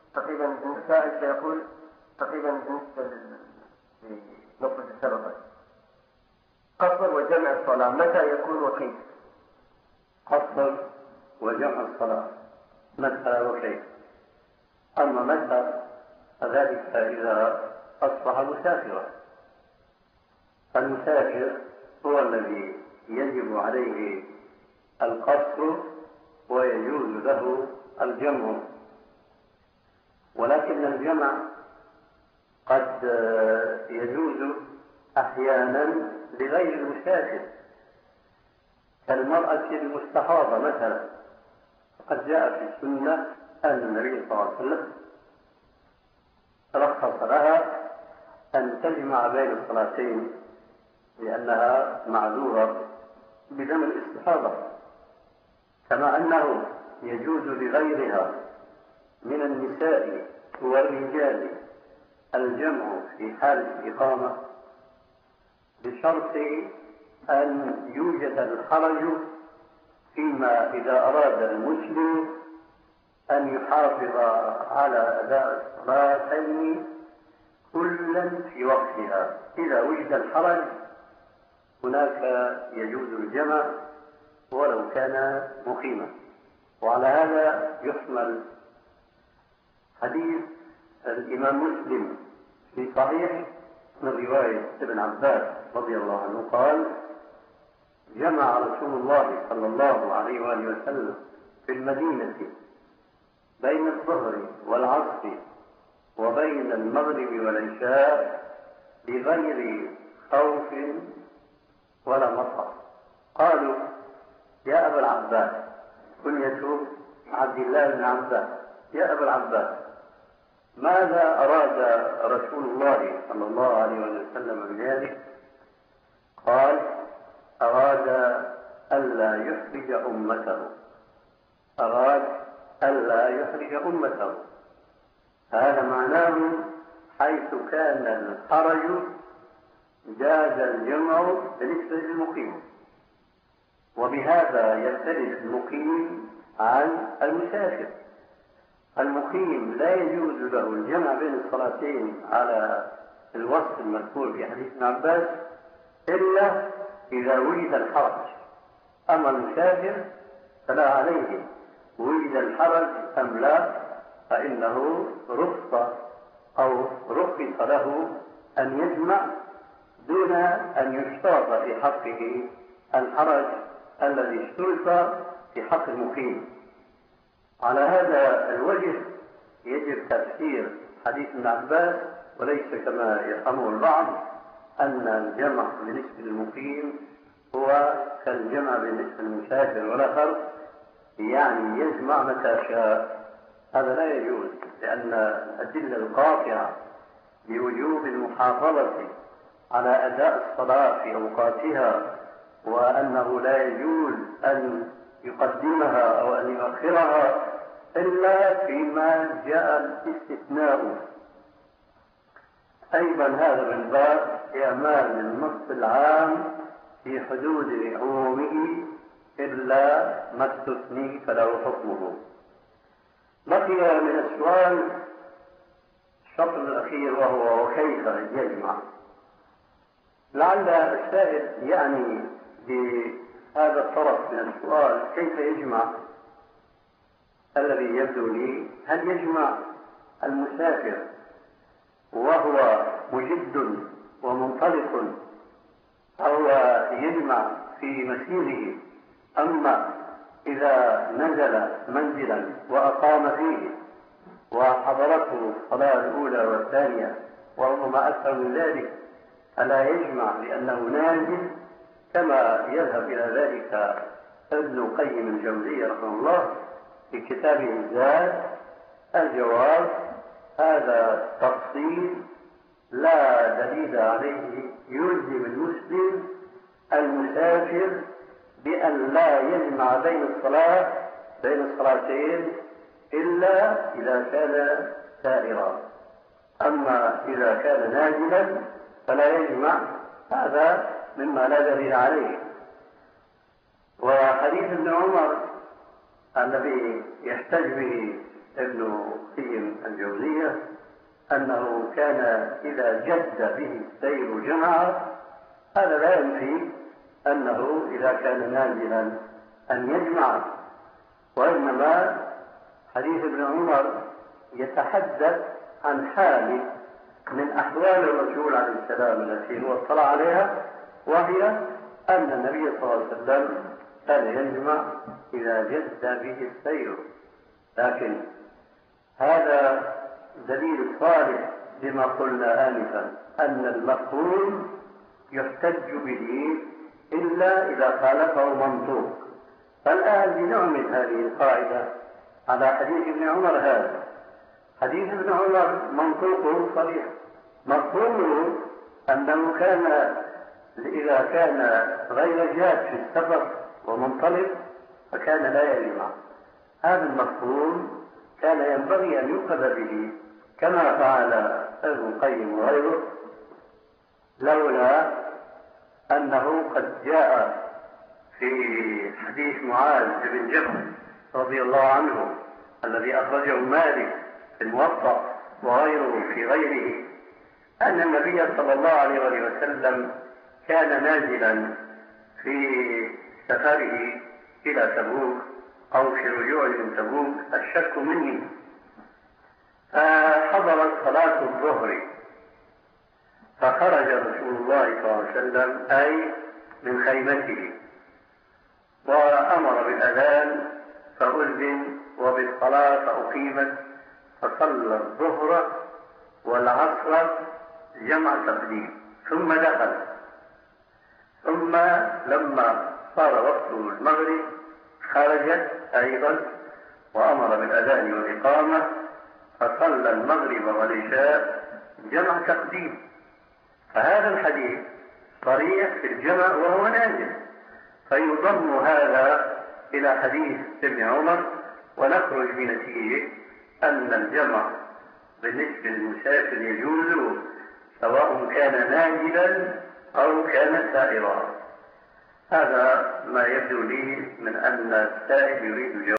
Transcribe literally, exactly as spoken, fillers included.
تقريبا السائل سيقول تقريبا بالنسبة لنقطة السبب قصر وجمع الصلاة متى يكون وكيف؟ قصر وجمع الصلاة متى وكيف؟ أما متى فذلك إذا أصبح مسافرا، فالمسافر هو الذي يجب عليه القصر ويجوز له الجمع، ولكن الجمع قد يجوز أحيانا لغير المسافر كالمرأة المستحاضة مثلا، قد جاء في السنة أن النبي صلى الله عليه وسلم رخص لها أن تجمع بين الصلاتين لأنها معذورة بدم الاستحاضة، كما أنه يجوز لغيرها من النساء والرجال الجمع في حال الإقامة بشرط أن يوجد الحرج فيما إذا أراد المسلم أن يحافظ على أداء الصلاتين كلا في وقتها. إذا وجد الحرج هناك يجوز الجمع ولو كان مقيما. وعلى هذا يحمل حديث الإمام مسلم في صحيح من رواية ابن عباس رضي الله عنه قال: جمع رسول الله صلى الله عليه وآله وسلم في المدينة بين الظهر والعصر وبين المغرب والعشاء بغير خوف ولا مطر. قالوا: يا أبا العباس، كنية عبد الله بن عباس، يا أبا العباس، ماذا أراد رسول الله صلى الله عليه وسلم بذلك؟ قال: أراد ألا يحرج أمته، أراد ألا يحرج أمته. هذا معناه حيث كان الحرج جاز الجمع بالنسبة للمقيم، وبهذا يختلف المقيم عن المسافر. المقيم لا يجوز له الجمع بين الصلاتين على الوصف المذكور في حديث ابن عباس إلا إذا وجد الحرج، أما المسافر فلا عليه وجد الحرج أم لا، فإنه رخص أو رخص له أن يجمع دون أن يشترط في حقه الحرج الذي اشترط في حق المقيم. على هذا الوجه يجب تفسير حديث ابن عباس، وليس كما يفهمه البعض أن الجمع بالنسبة للمقيم هو كالجمع بالنسبة للمسافر ولا فرق، يعني يجمع متى شاء. هذا لا يجوز، لأن الأدلة القاطعة بوجوب المحافظة على أداء الصلاة في أوقاتها وأنه لا يجوز أن يقدمها أو أن يؤخرها إلا فيما جاء الاستثناء. أيضا هذا من باب إعمال النص العام في حدود عمومه إلا ما استثني فله حكمه. بقي من السؤال الشطر الأخير وهو وكيف يجمع. لعل السائل يعني بهذا الطرف من السؤال كيف يجمع، الذي يبدو لي هل يجمع المسافر وهو مجد ومنطلق، أو يجمع في مسيره، أما إذا نزل منزلا وأقام فيه وحضرته الصلاة الأولى والثانية وربما أكثر من ذلك فلا يجمع لأنه نازل، كما يذهب إلى ذلك ابن قيم الجوزية رحمه الله في كتابه الزاد. الجواب: هذا تفصيل لا دليل عليه يلزم المسلم المسافر بأن لا يجمع بين الصلاة بين الصلاتين إلا إذا كان سائرا، أما إذا كان نازلا فلا يجمع، هذا مما لا دليل عليه. وحديث ابن عمر الذي يحتج به ابن قيم الجوزية أنه كان إذا جد به السير جمع. هذا لا ينفي أنه إذا كان نازلا أن يجمع، وإنما حديث ابن عمر يتحدث عن حال من أحوال الرسول عليه السلام التي هو اطلع عليها، وهي أن النبي صلى الله عليه وسلم كان يجمع إذا جد به السير. لكن هذا دليل صالح لما قلنا آنفا، أن المفهوم يحتج به إلا إذا خالفه منطوق. فالآن لنعمل هذه القاعدة على حديث ابن عمر. هذا حديث ابن عمر منطوقه صريح، مفهومه أنه كان إذا كان غير جاد في السفر ومنطلق فكان لا يجمع. هذا المفهوم كان ينبغي أن يؤخذ به كما فعل ابن القيم وغيره، لولا أنه قد جاء في حديث معاذ بن جبل رضي الله عنه الذي أخرجه مالك في الموطأ وغيره في غيره، أن النبي صلى الله عليه وسلم كان نازلا في سفره إلى تبوك أو في رجوعه من تبوك، الشك مني، فحضرت صلاة الظهر فخرج رسول الله صلى الله عليه وسلم أي من خيمته وأمر بالأذان فأذن وبالصلاة فأقيمت، فصلى الظهر والعصر جمع تقديم ثم دخل، ثم لما صار وقت المغرب خرجت أيضا وأمر بالأذان والإقامة فصلى المغرب والعشاء جمع تقديم. فهذا الحديث صريح في الجمع وهو نازل، فيضم هذا إلى حديث ابن عمر ونخرج بنتيجة أن الجمع بالنسبة للمسافر يجوز سواء كان نازلا أو كان سائرا. هذا ما يبدو لي من أن السائل يريد الجواب.